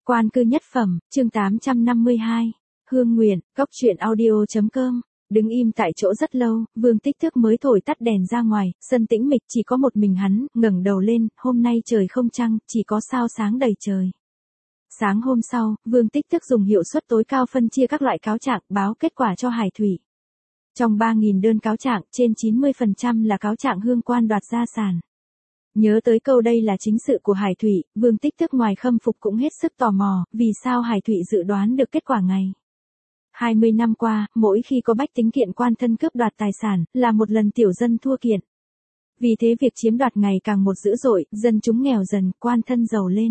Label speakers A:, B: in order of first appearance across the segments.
A: Quan cư nhất phẩm, chương 852. Hương nguyện, góc truyện audio.com. Đứng im tại chỗ rất lâu, Vương Tích Thước mới thổi tắt đèn ra ngoài, sân tĩnh mịch chỉ có một mình hắn, ngẩng đầu lên, hôm nay trời không trăng, chỉ có sao sáng đầy trời. Sáng hôm sau, Vương Tích Thước dùng hiệu suất tối cao phân chia các loại cáo trạng, báo kết quả cho Hải Thụy. Trong 3.000 đơn cáo trạng, trên 90% là cáo trạng hương quan đoạt gia sản. Nhớ tới câu đây là chính sự của Hải Thụy, Vương Tích Thước ngoài khâm phục cũng hết sức tò mò, vì sao Hải Thụy dự đoán được kết quả ngày. 20 năm qua, mỗi khi có bách tính kiện quan thân cướp đoạt tài sản, là một lần tiểu dân thua kiện. Vì thế việc chiếm đoạt ngày càng một dữ dội, dân chúng nghèo dần, quan thân giàu lên.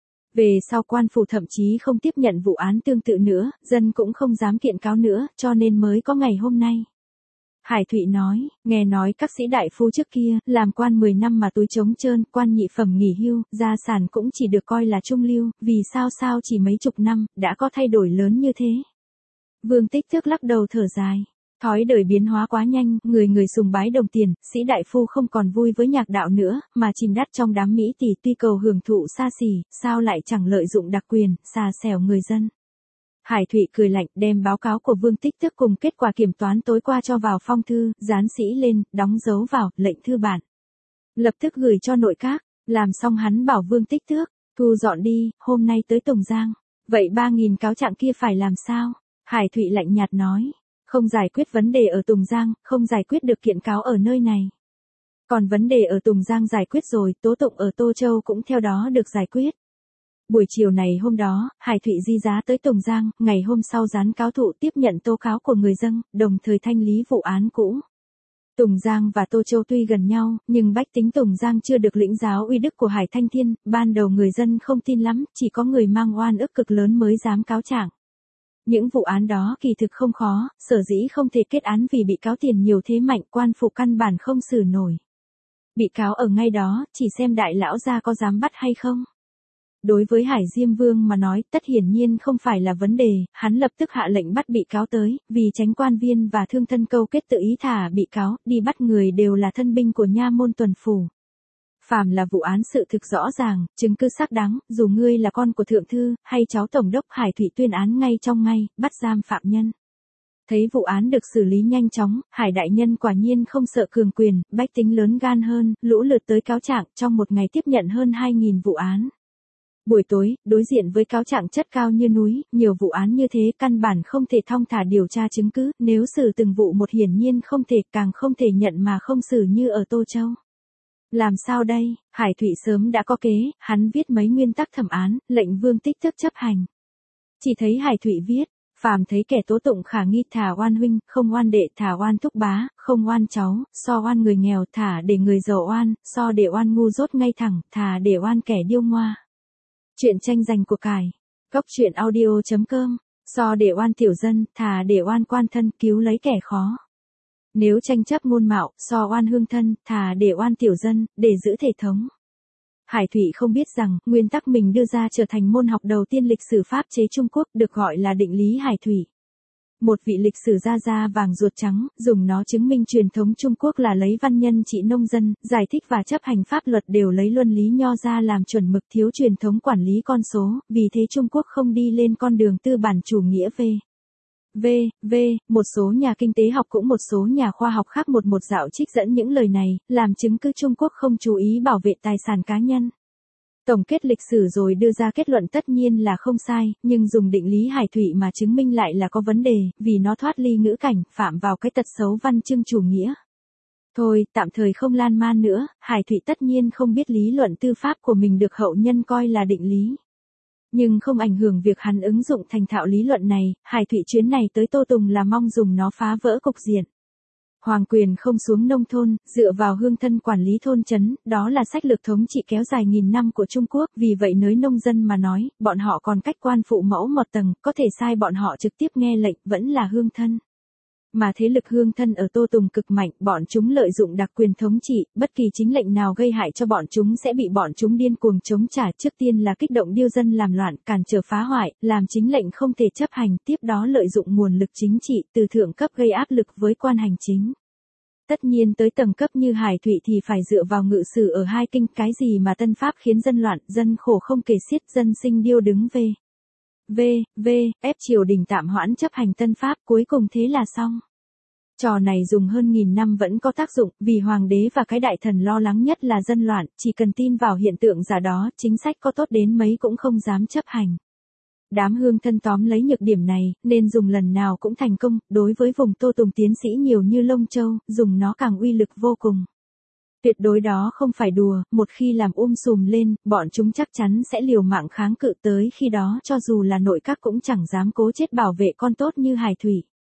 A: Về sau quan phủ thậm chí không tiếp nhận vụ án tương tự nữa, dân cũng không dám kiện cáo nữa, cho nên mới có ngày hôm nay. Hải Thụy nói, nghe nói các sĩ đại phu trước kia, làm quan 10 năm mà túi trống trơn, quan nhị phẩm nghỉ hưu, gia sản cũng chỉ được coi là trung lưu, vì sao chỉ mấy chục năm, đã có thay đổi lớn như thế. Vương Tích Thước lắc đầu thở dài. Thói đời biến hóa quá nhanh, người sùng bái đồng tiền, sĩ đại phu không còn vui với nhạc đạo nữa, mà chìm đắt trong đám mỹ tỷ tuy cầu hưởng thụ xa xỉ, sao lại chẳng lợi dụng đặc quyền, xà xẻo người dân. Hải Thụy cười lạnh, đem báo cáo của Vương Tích Thước cùng kết quả kiểm toán tối qua cho vào phong thư, dán sĩ lên, đóng dấu vào, lệnh thư bản. Lập tức gửi cho nội các, làm xong hắn bảo Vương Tích Thước, thu dọn đi, hôm nay tới Tùng Giang. Vậy 3.000 cáo trạng kia phải làm sao? Hải Thụy lạnh nhạt nói, không giải quyết vấn đề ở Tùng Giang, không giải quyết được kiện cáo ở nơi này. Còn vấn đề ở Tùng Giang giải quyết rồi, tố tụng ở Tô Châu cũng theo đó được giải quyết. Buổi chiều này hôm đó, Hải Thụy di giá tới Tùng Giang, ngày hôm sau gián cáo thụ tiếp nhận tố cáo của người dân, đồng thời thanh lý vụ án cũ. Tùng Giang và Tô Châu tuy gần nhau, nhưng bách tính Tùng Giang chưa được lĩnh giáo uy đức của Hải Thanh Thiên, ban đầu người dân không tin lắm, chỉ có người mang oan ức cực lớn mới dám cáo trạng. Những vụ án đó kỳ thực không khó, sở dĩ không thể kết án vì bị cáo tiền nhiều thế mạnh, quan phủ căn bản không xử nổi. Bị cáo ở ngay đó, chỉ xem đại lão gia có dám bắt hay không. Đối với Hải Diêm Vương mà nói, tất hiển nhiên không phải là vấn đề, hắn lập tức hạ lệnh bắt bị cáo tới, vì chánh quan viên và thương thân câu kết tự ý thả bị cáo, đi bắt người đều là thân binh của nha môn tuần phủ. Phàm là vụ án sự thực rõ ràng, chứng cứ xác đáng, dù ngươi là con của thượng thư, hay cháu tổng đốc, Hải Thụy tuyên án ngay trong ngày, bắt giam phạm nhân. Thấy vụ án được xử lý nhanh chóng, Hải đại nhân quả nhiên không sợ cường quyền, bách tính lớn gan hơn, lũ lượt tới cáo trạng, trong một ngày tiếp nhận hơn 2.000 vụ án. Buổi tối, đối diện với cáo trạng chất cao như núi, nhiều vụ án như thế căn bản không thể thong thả điều tra chứng cứ, nếu xử từng vụ một hiển nhiên không thể, càng không thể nhận mà không xử như ở Tô Châu. Làm sao đây? Hải Thụy sớm đã có kế, hắn viết mấy nguyên tắc thẩm án, lệnh Vương Tích Thước chấp hành. Chỉ thấy Hải Thụy viết, phàm thấy kẻ tố tụng khả nghi thả oan huynh, không oan đệ thả oan thúc bá, không oan cháu, so oan người nghèo thả để người giàu oan, so để oan ngu dốt ngay thẳng, thả để oan kẻ điêu ngoa. Chuyện tranh giành của cải. Góc truyện audio.com. So để oan tiểu dân, thả để oan quan thân, cứu lấy kẻ khó. Nếu tranh chấp ngôn mạo, so oan hương thân, thả để oan tiểu dân, để giữ thể thống. Hải Thụy không biết rằng, nguyên tắc mình đưa ra trở thành môn học đầu tiên lịch sử pháp chế Trung Quốc, được gọi là định lý Hải Thụy. Một vị lịch sử da vàng ruột trắng, dùng nó chứng minh truyền thống Trung Quốc là lấy văn nhân trị nông dân, giải thích và chấp hành pháp luật đều lấy luân lý nho ra làm chuẩn mực, thiếu truyền thống quản lý con số, vì thế Trung Quốc không đi lên con đường tư bản chủ nghĩa một số nhà kinh tế học cũng một số nhà khoa học khác một dạo trích dẫn những lời này, làm chứng cứ Trung Quốc không chú ý bảo vệ tài sản cá nhân. Tổng kết lịch sử rồi đưa ra kết luận tất nhiên là không sai, nhưng dùng định lý Hải Thụy mà chứng minh lại là có vấn đề, vì nó thoát ly ngữ cảnh, phạm vào cái tật xấu văn chương chủ nghĩa. Thôi, tạm thời không lan man nữa, Hải Thụy tất nhiên không biết lý luận tư pháp của mình được hậu nhân coi là định lý. Nhưng không ảnh hưởng việc hắn ứng dụng thành thạo lý luận này, Hải Thụy chuyến này tới Tô Tùng là mong dùng nó phá vỡ cục diện. Hoàng quyền không xuống nông thôn, dựa vào hương thân quản lý thôn trấn, đó là sách lược thống trị kéo dài nghìn năm của Trung Quốc, vì vậy nới nông dân mà nói, bọn họ còn cách quan phụ mẫu một tầng, có thể sai bọn họ trực tiếp nghe lệnh, vẫn là hương thân. Mà thế lực hương thân ở Tô Tùng cực mạnh, bọn chúng lợi dụng đặc quyền thống trị, bất kỳ chính lệnh nào gây hại cho bọn chúng sẽ bị bọn chúng điên cuồng chống trả, trước tiên là kích động điêu dân làm loạn, cản trở phá hoại, làm chính lệnh không thể chấp hành, tiếp đó lợi dụng nguồn lực chính trị từ thượng cấp gây áp lực với quan hành chính. Tất nhiên tới tầng cấp như Hải Thụy thì phải dựa vào ngự sử ở hai kinh, cái gì mà tân pháp khiến dân loạn, dân khổ không kể xiết, dân sinh điêu đứng ép triều đình tạm hoãn chấp hành tân pháp, cuối cùng thế là xong. Trò này dùng hơn 1000 năm vẫn có tác dụng, vì hoàng đế và cái đại thần lo lắng nhất là dân loạn, chỉ cần tin vào hiện tượng giả đó, chính sách có tốt đến mấy cũng không dám chấp hành. Đám hương thân tóm lấy nhược điểm này, nên dùng lần nào cũng thành công, đối với vùng Tô Tùng tiến sĩ nhiều như Lông Châu, dùng nó càng uy lực vô cùng. Tuyệt đối đó không phải đùa, một khi làm sùm lên, bọn chúng chắc chắn sẽ liều mạng kháng cự, tới khi đó cho dù là nội các cũng chẳng dám cố chết bảo vệ con tốt như Hải Thụy.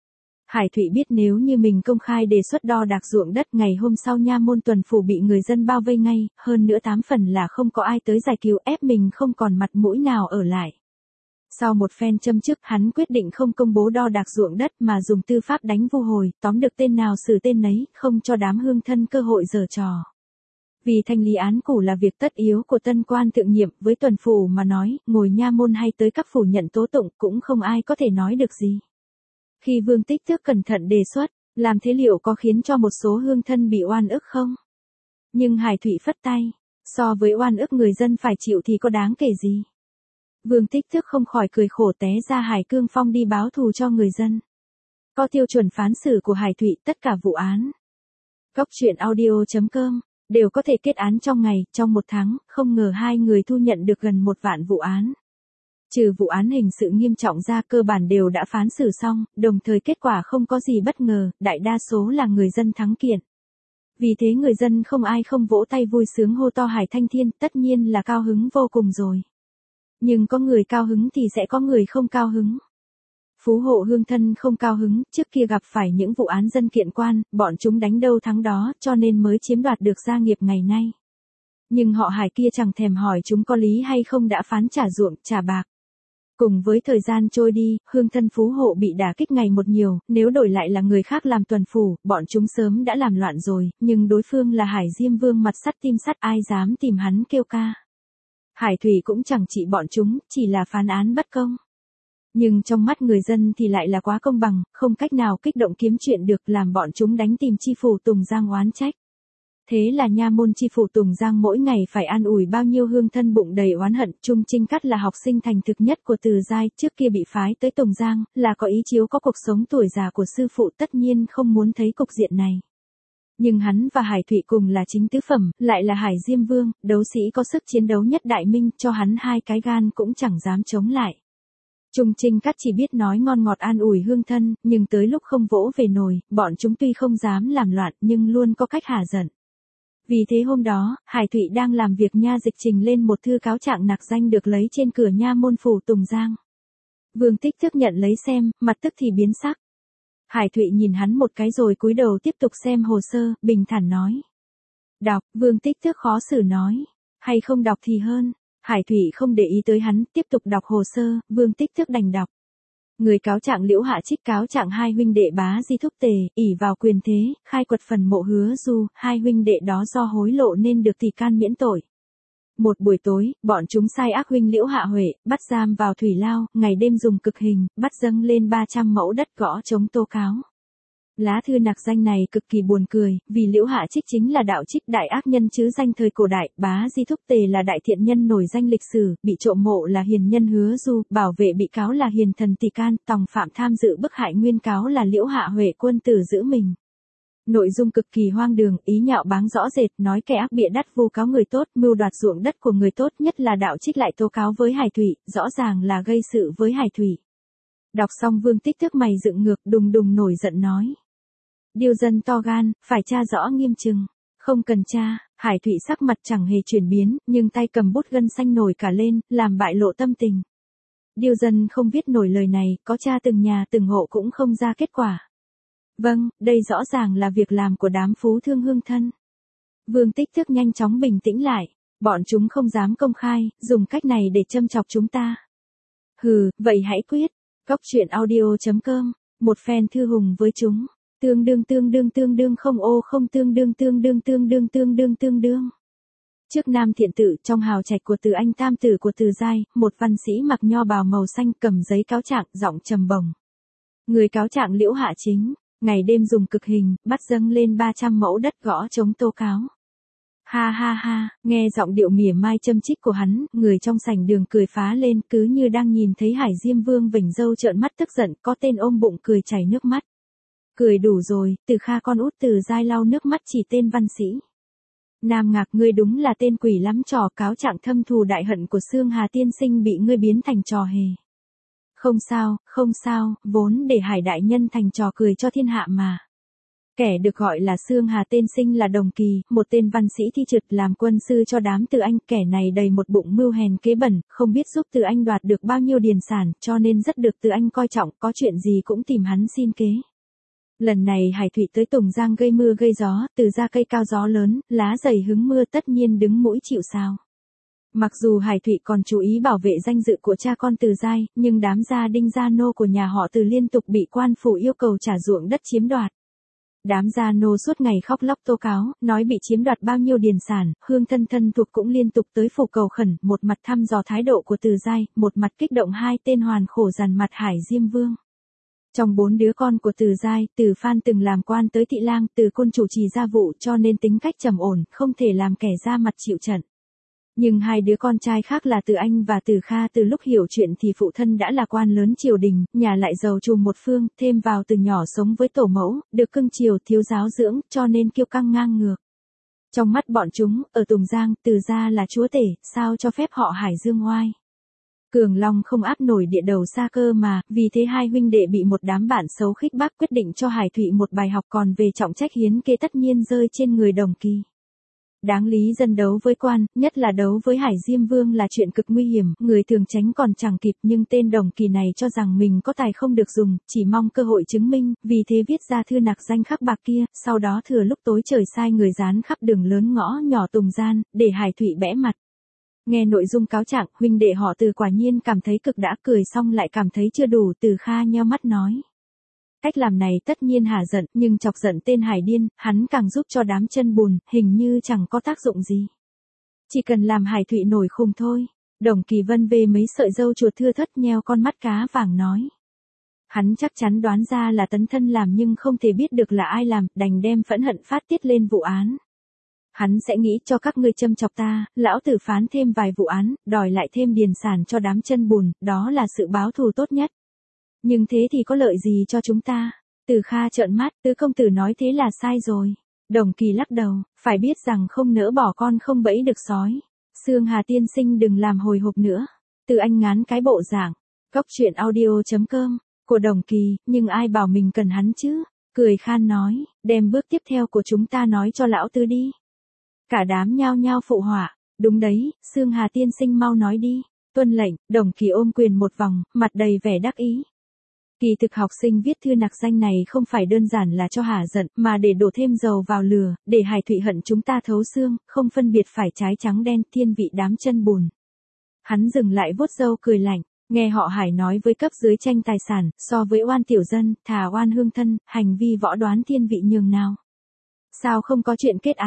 A: Hải Thụy biết nếu như mình công khai đề xuất đo đạc ruộng đất, ngày hôm sau nha môn tuần phủ bị người dân bao vây ngay, hơn nữa 8 phần là không có ai tới giải cứu, ép mình không còn mặt mũi nào ở lại. Sau một phen châm chước, hắn quyết định không công bố đo đạc ruộng đất mà dùng tư pháp đánh vu hồi, tóm được tên nào xử tên nấy, không cho đám hương thân cơ hội giở trò. Vì thanh lý án cũ là việc tất yếu của tân quan thượng nhiệm, với tuần phủ mà nói, ngồi nha môn hay tới các phủ nhận tố tụng cũng không ai có thể nói được gì. Khi Vương Tích Tước cẩn thận đề xuất, làm thế liệu có khiến cho một số hương thân bị oan ức không? Nhưng Hải Thụy phất tay, so với oan ức người dân phải chịu thì có đáng kể gì? Vương Tích Tước không khỏi cười khổ, té ra Hải Cương Phong đi báo thù cho người dân. Có tiêu chuẩn phán xử của Hải Thụy, tất cả vụ án. Góc truyện audio.com đều có thể kết án trong ngày, trong một tháng, không ngờ hai người thu nhận được gần 1 vạn vụ án. Trừ vụ án hình sự nghiêm trọng ra, cơ bản đều đã phán xử xong, đồng thời kết quả không có gì bất ngờ, đại đa số là người dân thắng kiện. Vì thế người dân không ai không vỗ tay vui sướng hô to Hải Thanh Thiên, tất nhiên là cao hứng vô cùng rồi. Nhưng có người cao hứng thì sẽ có người không cao hứng. Phú hộ hương thân không cao hứng, trước kia gặp phải những vụ án dân kiện quan, bọn chúng đánh đâu thắng đó, cho nên mới chiếm đoạt được gia nghiệp ngày nay. Nhưng họ Hải kia chẳng thèm hỏi chúng có lý hay không đã phán trả ruộng, trả bạc. Cùng với thời gian trôi đi, hương thân phú hộ bị đả kích ngày một nhiều, nếu đổi lại là người khác làm tuần phủ, bọn chúng sớm đã làm loạn rồi, nhưng đối phương là Hải Diêm Vương mặt sắt tim sắt, ai dám tìm hắn kêu ca. Hải Thụy cũng chẳng trị bọn chúng, chỉ là phán án bất công. Nhưng trong mắt người dân thì lại là quá công bằng, không cách nào kích động kiếm chuyện được, làm bọn chúng đánh tìm chi phủ Tùng Giang oán trách. Thế là nha môn chi phủ Tùng Giang mỗi ngày phải an ủi bao nhiêu hương thân bụng đầy oán hận. Trung Trinh Cắt là học sinh thành thực nhất của Từ Giai, trước kia bị phái tới Tùng Giang, là có ý chiếu có cuộc sống tuổi già của sư phụ, tất nhiên không muốn thấy cục diện này. Nhưng hắn và Hải Thụy cùng là chính tứ phẩm, lại là Hải Diêm Vương, đấu sĩ có sức chiến đấu nhất đại minh, cho hắn hai cái gan cũng chẳng dám chống lại. Trung Trinh Cắt chỉ biết nói ngon ngọt an ủi hương thân, nhưng tới lúc không vỗ về nồi, bọn chúng tuy không dám làm loạn nhưng luôn có cách hả giận. Vì thế hôm đó, Hải Thụy đang làm việc nha dịch trình lên một thư cáo trạng nặc danh được lấy trên cửa nha môn phủ Tùng Giang. Vương Tích Tước nhận lấy xem, mặt tức thì biến sắc. Hải Thụy nhìn hắn một cái rồi cúi đầu tiếp tục xem hồ sơ, bình thản nói. Đọc, Vương Tích Tước khó xử nói. Hay không đọc thì hơn. Hải Thụy không để ý tới hắn, tiếp tục đọc hồ sơ, Vương Tích Tước đành đọc. Người cáo trạng Liễu Hạ Trích cáo trạng hai huynh đệ Bá Di Thúc Tề, ỷ vào quyền thế, khai quật phần mộ Hứa Du, hai huynh đệ đó do hối lộ nên được tỷ can miễn tội. Một buổi tối, bọn chúng sai ác huynh Liễu Hạ Huệ, bắt giam vào thủy lao, ngày đêm dùng cực hình, bắt dâng lên 300 mẫu đất gõ chống tố cáo. Lá thư nặc danh này cực kỳ buồn cười, vì Liễu Hạ Trích chính là đạo trích đại ác nhân chứ danh thời cổ đại, Bá Di Thúc Tề là đại thiện nhân nổi danh lịch sử, bị trộm mộ là hiền nhân Hứa Du, bảo vệ bị cáo là hiền thần tỷ can, tòng phạm tham dự bức hại nguyên cáo là Liễu Hạ Huệ quân tử giữ mình. Nội dung cực kỳ hoang đường, ý nhạo báng rõ rệt, nói kẻ ác bịa đắt vu cáo người tốt, mưu đoạt ruộng đất của người tốt, nhất là đạo trích lại tố cáo với Hải Thụy, rõ ràng là gây sự với Hải Thụy. Đọc xong Vương Tích Tước mày dựng ngược, đùng đùng nổi giận nói. Điêu dân to gan, phải tra rõ nghiêm chừng. Không cần tra, Hải Thụy sắc mặt chẳng hề chuyển biến, nhưng tay cầm bút gân xanh nổi cả lên, làm bại lộ tâm tình. Điêu dân không viết nổi lời này, có tra từng nhà từng hộ cũng không ra kết quả. Vâng, đây rõ ràng là việc làm của đám phú thương hương thân. Vương Tích Tước nhanh chóng bình tĩnh lại, bọn chúng không dám công khai, dùng cách này để châm chọc chúng ta. Hừ, vậy hãy quyết. Góc truyện audio.com, một phen thư hùng với chúng. Tương đương không ô không tương đương. Trước Nam Thiện Tự, trong hào trạch của Từ Anh tam tử của Từ Giai, một văn sĩ mặc nho bào màu xanh cầm giấy cáo trạng, giọng trầm bổng. Người cáo trạng Liễu Hạ Chính, Ngày đêm dùng cực hình, bắt dâng lên 300 mẫu đất gõ chống tố cáo. Ha ha ha, nghe giọng điệu mỉa mai châm chích của hắn, người trong sảnh đường cười phá lên cứ như đang nhìn thấy Hải Diêm Vương vểnh râu trợn mắt tức giận, có tên ôm bụng cười chảy nước mắt. Cười đủ rồi, Từ Kha con út Từ Giai lau nước mắt chỉ tên văn sĩ. Nam Ngạc ngươi đúng là tên quỷ lắm trò, cáo trạng thâm thù đại hận của Xương Hà tiên sinh bị ngươi biến thành trò hề. Không sao, vốn để Hải đại nhân thành trò cười cho thiên hạ mà. Kẻ được gọi là Xương Hà tiên sinh là Đồng Kỳ, một tên văn sĩ thi trượt làm quân sư cho đám Từ Anh, kẻ này đầy một bụng mưu hèn kế bẩn, không biết giúp Từ Anh đoạt được bao nhiêu điền sản, cho nên rất được Từ Anh coi trọng, có chuyện gì cũng tìm hắn xin kế. Lần này Hải Thụy tới Tùng Giang gây mưa gây gió, Từ ra cây cao gió lớn, lá dày hứng mưa tất nhiên đứng mũi chịu sào. Mặc dù Hải Thụy còn chú ý bảo vệ danh dự của cha con Từ Giai, nhưng đám gia đinh gia nô của nhà họ Từ liên tục bị quan phủ yêu cầu trả ruộng đất chiếm đoạt. Đám gia nô suốt ngày khóc lóc tố cáo, nói bị chiếm đoạt bao nhiêu điền sản, Hương thân thuộc cũng liên tục tới phủ cầu khẩn, một mặt thăm dò thái độ của Từ Giai, một mặt kích động hai tên hoàn khổ dằn mặt Hải Diêm Vương. Trong 4 đứa con của Từ Giai, Từ Phan từng làm quan tới thị lang, Từ Côn chủ trì gia vụ cho nên tính cách trầm ổn, không thể làm kẻ ra mặt chịu trận. Nhưng hai đứa con trai khác là Từ Anh và Từ Kha từ lúc hiểu chuyện thì phụ thân đã là quan lớn triều đình, nhà lại giàu trùm một phương, thêm vào từ nhỏ sống với tổ mẫu, được cưng chiều thiếu giáo dưỡng, cho nên kiêu căng ngang ngược. Trong mắt bọn chúng, ở Tùng Giang, Từ gia là chúa tể, sao cho phép họ Hải dương oai. Cường Long không áp nổi địa đầu xa cơ mà, vì thế hai huynh đệ bị một đám bạn xấu khích bác, quyết định cho Hải Thụy một bài học, còn về trọng trách hiến kế tất nhiên rơi trên người Đồng Kỳ. Đáng lý dân đấu với quan, nhất là đấu với Hải Diêm Vương là chuyện cực nguy hiểm, người thường tránh còn chẳng kịp, nhưng tên Đồng Kỳ này cho rằng mình có tài không được dùng, chỉ mong cơ hội chứng minh, vì thế viết ra thư nặc danh khắc bạc kia, sau đó thừa lúc tối trời sai người dán khắp đường lớn ngõ nhỏ Tùng Giang, để Hải Thụy bẽ mặt. Nghe nội dung cáo trạng, huynh đệ họ Từ quả nhiên cảm thấy cực đã, cười xong lại cảm thấy chưa đủ, Từ Kha nheo mắt nói. Cách làm này tất nhiên hả giận, nhưng chọc giận tên Hải điên, hắn càng giúp cho đám chân bùn, hình như chẳng có tác dụng gì. Chỉ cần làm Hải Thụy nổi khùng thôi. Đồng Kỳ vân về mấy sợi râu chuột thưa thớt nheo con mắt cá vàng nói. Hắn chắc chắn đoán ra là Tấn Thân làm nhưng không thể biết được là ai làm, đành đem phẫn hận phát tiết lên vụ án. Hắn sẽ nghĩ cho các ngươi châm chọc ta, lão tử phán thêm vài vụ án, đòi lại thêm điền sản cho đám chân bùn, đó là sự báo thù tốt nhất. Nhưng thế thì có lợi gì cho chúng ta? Từ Kha trợn mắt, tứ công tử nói thế là sai rồi. Đồng Kỳ lắc đầu, phải biết rằng không nỡ bỏ con không bẫy được sói. Xương Hà tiên sinh đừng làm hồi hộp nữa. Từ Anh ngán cái bộ dạng. Cóc truyện audio.com của Đồng Kỳ, nhưng ai bảo mình cần hắn chứ? Cười khan nói, đem bước tiếp theo của chúng ta nói cho lão tứ đi. Cả đám nhao nhao phụ họa, đúng đấy, Xương Hà tiên sinh mau nói đi. Tuân lệnh, Đồng Kỳ ôm quyền một vòng, mặt đầy vẻ đắc ý. Kỳ thực học sinh viết thư nặc danh này không phải đơn giản là cho hả giận, mà để đổ thêm dầu vào lửa, để Hải Thụy hận chúng ta thấu xương, không phân biệt phải trái trắng đen, thiên vị đám chân bùn. Hắn dừng lại vuốt râu cười lạnh, nghe họ Hải nói với cấp dưới tranh tài sản, so với oan tiểu dân, thà oan hương thân, hành vi võ đoán thiên vị nhường nào. Sao không có chuyện kết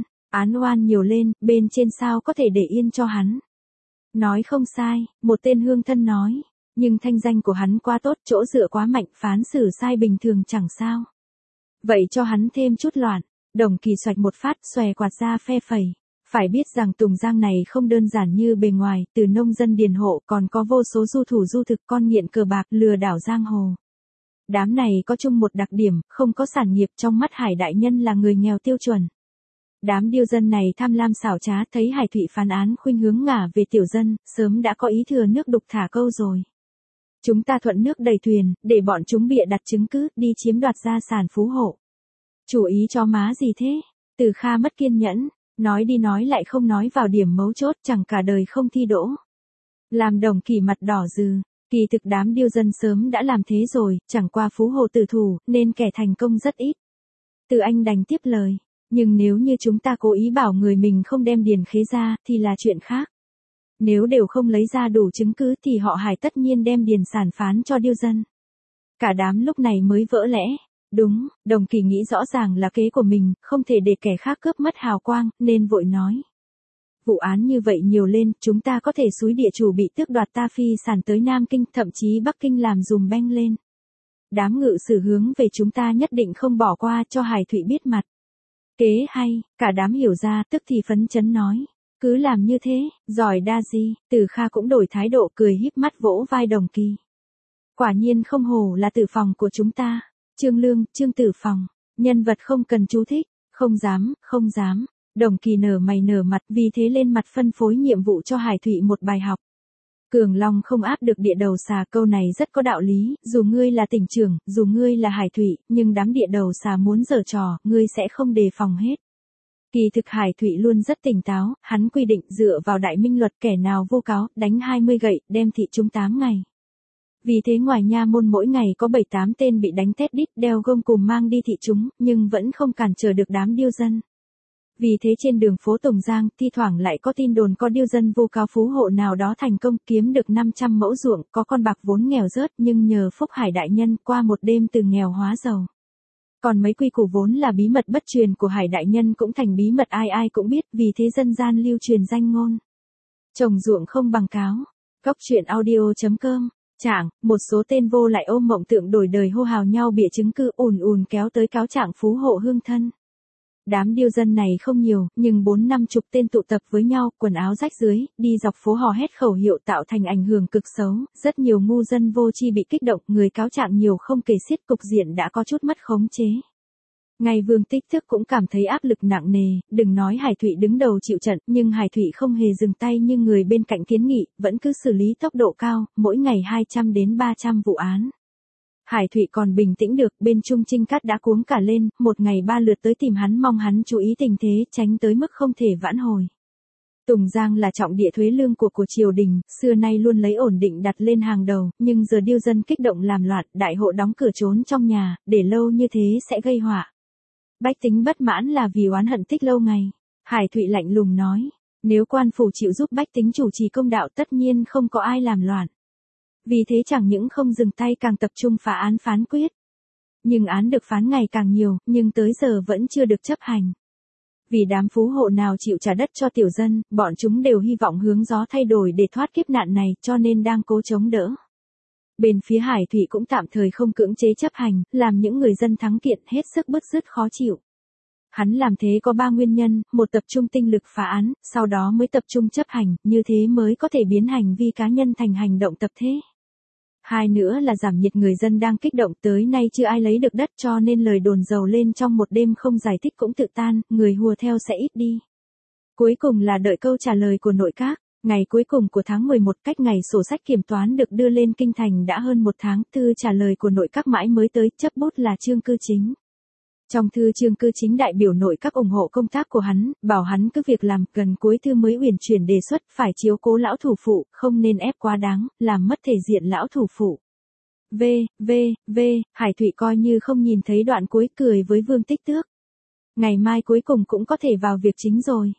A: án oan nhiều lên, bên trên sao có thể để yên cho hắn. Nói không sai, một tên hương thân nói. Nhưng thanh danh của hắn quá tốt, chỗ dựa quá mạnh, phán xử sai bình thường chẳng sao. Vậy cho hắn thêm chút loạn. Đồng Kỳ xoạch một phát, xòe quạt ra phe phẩy. Phải biết rằng Tùng Giang này không đơn giản như bề ngoài, từ nông dân điền hộ còn có vô số du thủ du thực, con nghiện cờ bạc, lừa đảo giang hồ. Đám này có chung một đặc điểm, không có sản nghiệp, trong mắt Hải đại nhân là người nghèo tiêu chuẩn. Đám điêu dân này tham lam xảo trá, thấy Hải Thụy phán án khuynh hướng ngả về tiểu dân, sớm đã có ý thừa nước đục thả câu rồi. Chúng ta thuận nước đầy thuyền, để bọn chúng bịa đặt chứng cứ, đi chiếm đoạt gia sản phú hộ. Chủ ý cho má gì thế? Từ Kha mất kiên nhẫn, nói đi nói lại không nói vào điểm mấu chốt, chẳng cả đời không thi đỗ. Làm Đồng Kỳ mặt đỏ rừ, kỳ thực đám điêu dân sớm đã làm thế rồi, chẳng qua phú hộ tử thủ, nên kẻ thành công rất ít. Từ Anh đành tiếp lời, nhưng nếu như chúng ta cố ý bảo người mình không đem điền khế ra, thì là chuyện khác. Nếu đều không lấy ra đủ chứng cứ thì họ Hải tất nhiên đem điền sản phán cho điêu dân. Cả đám lúc này mới vỡ lẽ. Đúng, Đồng Kỳ nghĩ rõ ràng là kế của mình, không thể để kẻ khác cướp mất hào quang, nên vội nói. Vụ án như vậy nhiều lên, chúng ta có thể xúi địa chủ bị tước đoạt ta phi sản tới Nam Kinh, thậm chí Bắc Kinh làm dùm beng lên. Đám ngự sử hướng về chúng ta nhất định không bỏ qua cho Hải Thụy biết mặt. Kế hay, cả đám hiểu ra tức thì phấn chấn nói. Cứ làm như thế, giỏi đa gì, Từ Kha cũng đổi thái độ cười híp mắt vỗ vai Đồng Kỳ. Quả nhiên không hổ là Tử Phòng của chúng ta. Trương Lương, Trương Tử Phòng, nhân vật không cần chú thích, không dám, không dám. Đồng Kỳ nở mày nở mặt vì thế lên mặt phân phối nhiệm vụ cho Hải Thụy một bài học. Cường Long không áp được địa đầu xà, câu này rất có đạo lý, dù ngươi là tỉnh trưởng, dù ngươi là Hải Thụy, nhưng đám địa đầu xà muốn giở trò, ngươi sẽ không đề phòng hết. Kỳ thực Hải Thụy luôn rất tỉnh táo, hắn quy định dựa vào đại minh luật kẻ nào vô cáo, đánh 20 gậy, đem thị chúng 8 ngày. Vì thế ngoài nha môn mỗi ngày có 7-8 tên bị đánh tét đít đeo gông cùm mang đi thị chúng, nhưng vẫn không cản trở được đám điêu dân. Vì thế trên đường phố Tùng Giang, thi thoảng lại có tin đồn có điêu dân vô cáo phú hộ nào đó thành công kiếm được 500 mẫu ruộng, có con bạc vốn nghèo rớt nhưng nhờ phúc Hải đại nhân qua một đêm từ nghèo hóa giàu. Còn mấy quy củ vốn là bí mật bất truyền của Hải đại nhân cũng thành bí mật ai ai cũng biết, vì thế dân gian lưu truyền danh ngôn. Trồng ruộng không bằng cáo. Góc truyện audio.com. Trạng, một số tên vô lại ôm mộng tượng đổi đời hô hào nhau bịa chứng cứ ùn ùn kéo tới cáo trạng phú hộ hương thân. Đám điêu dân này không nhiều, nhưng 4-50 tên tụ tập với nhau, quần áo rách dưới, đi dọc phố hò hét khẩu hiệu tạo thành ảnh hưởng cực xấu, rất nhiều ngu dân vô tri bị kích động, người cáo trạng nhiều không kể xiết, cục diện đã có chút mất khống chế. Ngay Vương Tích Thức cũng cảm thấy áp lực nặng nề, đừng nói Hải Thụy đứng đầu chịu trận, nhưng Hải Thụy không hề dừng tay như người bên cạnh kiến nghị, vẫn cứ xử lý tốc độ cao, mỗi ngày 200 đến 300 vụ án. Hải Thụy còn bình tĩnh được, bên Trung Trinh Cát đã cuống cả lên, một ngày 3 lượt tới tìm hắn mong hắn chú ý tình thế, tránh tới mức không thể vãn hồi. Tùng Giang là trọng địa thuế lương của triều đình, xưa nay luôn lấy ổn định đặt lên hàng đầu, nhưng giờ điêu dân kích động làm loạn, đại hộ đóng cửa trốn trong nhà, để lâu như thế sẽ gây họa. Bách tính bất mãn là vì oán hận tích lâu ngày. Hải Thụy lạnh lùng nói, nếu quan phủ chịu giúp bách tính chủ trì công đạo tất nhiên không có ai làm loạn. Vì thế chẳng những không dừng tay càng tập trung phá án phán quyết. Nhưng án được phán ngày càng nhiều, nhưng tới giờ vẫn chưa được chấp hành. Vì đám phú hộ nào chịu trả đất cho tiểu dân, bọn chúng đều hy vọng hướng gió thay đổi để thoát kiếp nạn này, cho nên đang cố chống đỡ. Bên phía Hải Thụy cũng tạm thời không cưỡng chế chấp hành, làm những người dân thắng kiện hết sức bứt rứt khó chịu. Hắn làm thế có 3 nguyên nhân, một tập trung tinh lực phá án, sau đó mới tập trung chấp hành, như thế mới có thể biến hành vi cá nhân thành hành động tập thể. Hai nữa là giảm nhiệt người dân đang kích động, tới nay chưa ai lấy được đất cho nên lời đồn giàu lên trong một đêm không giải thích cũng tự tan, người hùa theo sẽ ít đi. Cuối cùng là đợi câu trả lời của nội các. Ngày cuối cùng của tháng 11 cách ngày sổ sách kiểm toán được đưa lên kinh thành đã hơn 1 tháng, thư trả lời của nội các mãi mới tới, chấp bút là Trương Cư Chính. Trong thư Trương Cư Chính đại biểu nội các ủng hộ công tác của hắn, bảo hắn cứ việc làm, gần cuối thư mới uyển chuyển đề xuất phải chiếu cố lão thủ phụ, không nên ép quá đáng, làm mất thể diện lão thủ phụ. Hải Thụy coi như không nhìn thấy đoạn cuối, cười với Vương Tích Tước. Ngày mai cuối cùng cũng có thể vào việc chính rồi.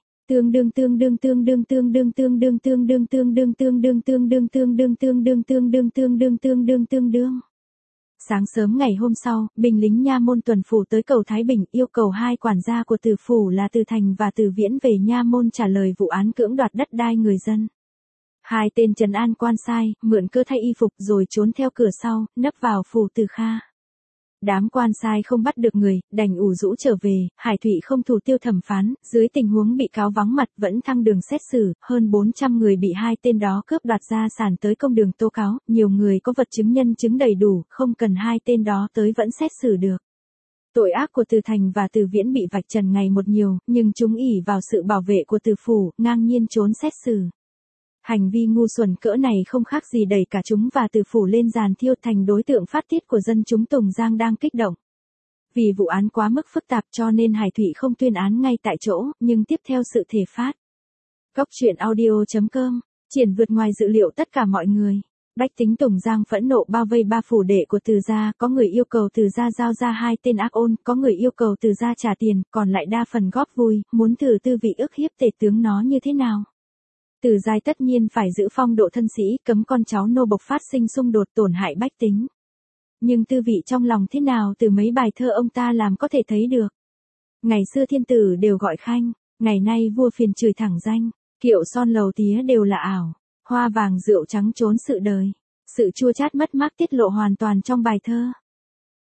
A: Sáng sớm ngày hôm sau, binh lính nha môn tuần phủ tới cầu Thái Bình, yêu cầu 2 quản gia của Từ phủ là Từ Thành và Từ Viễn về nha môn trả lời vụ án cưỡng đoạt đất đai người dân. 2 tên trấn an quan sai, mượn cơ thay y phục rồi trốn theo cửa sau, nấp vào phủ Từ Kha. Đám quan sai không bắt được người, đành ủ rũ trở về, Hải Thụy không thủ tiêu thẩm phán, dưới tình huống bị cáo vắng mặt vẫn thăng đường xét xử, hơn 400 người bị 2 tên đó cướp đoạt gia sản tới công đường tố cáo, nhiều người có vật chứng nhân chứng đầy đủ, không cần 2 tên đó tới vẫn xét xử được. Tội ác của Từ Thành và Từ Viễn bị vạch trần ngày một nhiều, nhưng chúng ỷ vào sự bảo vệ của Từ phủ, ngang nhiên trốn xét xử. Hành vi ngu xuẩn cỡ này không khác gì đẩy cả chúng và Từ phủ lên giàn thiêu, thành đối tượng phát tiết của dân chúng Tùng Giang đang kích động. Vì vụ án quá mức phức tạp cho nên Hải Thụy không tuyên án ngay tại chỗ, nhưng tiếp theo sự thể phát. Góc truyện audio.com, triển vượt ngoài dự liệu tất cả mọi người. Bách tính Tùng Giang phẫn nộ bao vây 3 phủ đệ của Từ gia, có người yêu cầu Từ gia giao ra 2 tên ác ôn, có người yêu cầu Từ gia trả tiền, còn lại đa phần góp vui, muốn thử tư vị ức hiếp tể tướng nó như thế nào. Từ giai tất nhiên phải giữ phong độ thân sĩ, cấm con cháu nô bộc phát sinh xung đột tổn hại bách tính. Nhưng tư vị trong lòng thế nào từ mấy bài thơ ông ta làm có thể thấy được. Ngày xưa thiên tử đều gọi khanh, ngày nay vua phiền chửi thẳng danh, kiệu son lầu tía đều là ảo, hoa vàng rượu trắng trốn sự đời. Sự chua chát mất mát tiết lộ hoàn toàn trong bài thơ.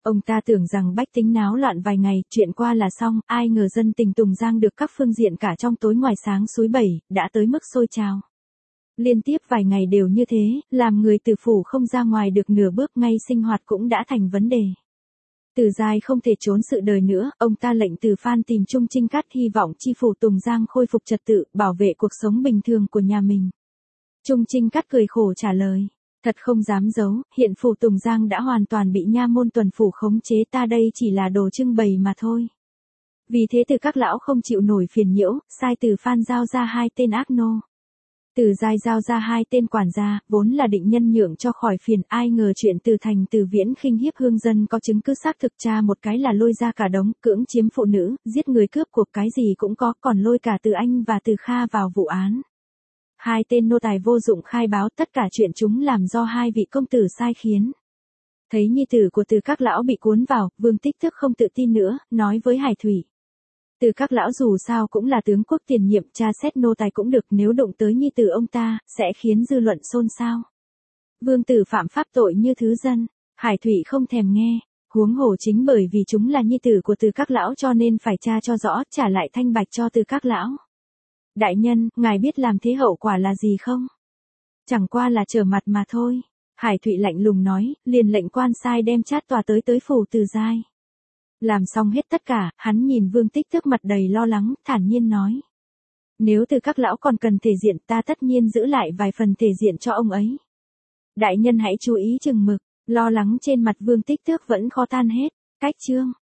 A: Ông ta tưởng rằng bách tính náo loạn vài ngày, chuyện qua là xong, ai ngờ dân tình Tùng Giang được các phương diện cả trong tối ngoài sáng suối bẩy, đã tới mức sôi trào. Liên tiếp vài ngày đều như thế, làm người Từ phủ không ra ngoài được nửa bước, ngay sinh hoạt cũng đã thành vấn đề. Từ Giai không thể trốn sự đời nữa, ông ta lệnh Từ Phan tìm Trung Trinh Cát, hy vọng chi phủ Tùng Giang khôi phục trật tự, bảo vệ cuộc sống bình thường của nhà mình. Trung Trinh Cát cười khổ trả lời. Thật không dám giấu, hiện phủ Tùng Giang đã hoàn toàn bị nha môn tuần phủ khống chế, ta đây chỉ là đồ trưng bày mà thôi. Vì thế Từ các lão không chịu nổi phiền nhiễu, sai Từ Phan giao ra 2 tên ác nô. Từ Giai giao ra 2 tên quản gia, vốn là định nhân nhượng cho khỏi phiền, ai ngờ chuyện Từ Thành Từ Viễn khinh hiếp hương dân có chứng cứ xác thực, tra một cái là lôi ra cả đống, cưỡng chiếm phụ nữ, giết người cướp cuộc, cái gì cũng có, còn lôi cả Từ Anh và Từ Kha vào vụ án. 2 tên nô tài vô dụng khai báo tất cả chuyện chúng làm do 2 vị công tử sai khiến. Thấy nhi tử của Từ các lão bị cuốn vào, Vương Tích Thức không tự tin nữa, nói với Hải Thủy. Từ các lão dù sao cũng là tướng quốc tiền nhiệm, tra xét nô tài cũng được, nếu đụng tới nhi tử ông ta, sẽ khiến dư luận xôn xao. Vương tử phạm pháp tội như thứ dân, Hải Thủy không thèm nghe, huống hồ chính bởi vì chúng là nhi tử của Từ các lão cho nên phải tra cho rõ, trả lại thanh bạch cho Từ các lão. Đại nhân, ngài biết làm thế hậu quả là gì không? Chẳng qua là trở mặt mà thôi. Hải Thụy lạnh lùng nói, liền lệnh quan sai đem chát tòa tới phủ Từ Giai. Làm xong hết tất cả, hắn nhìn Vương Tích Thức mặt đầy lo lắng, thản nhiên nói. Nếu Từ các lão còn cần thể diện, ta tất nhiên giữ lại vài phần thể diện cho ông ấy. Đại nhân hãy chú ý chừng mực, lo lắng trên mặt Vương Tích Thức vẫn khó tan hết. Cách chương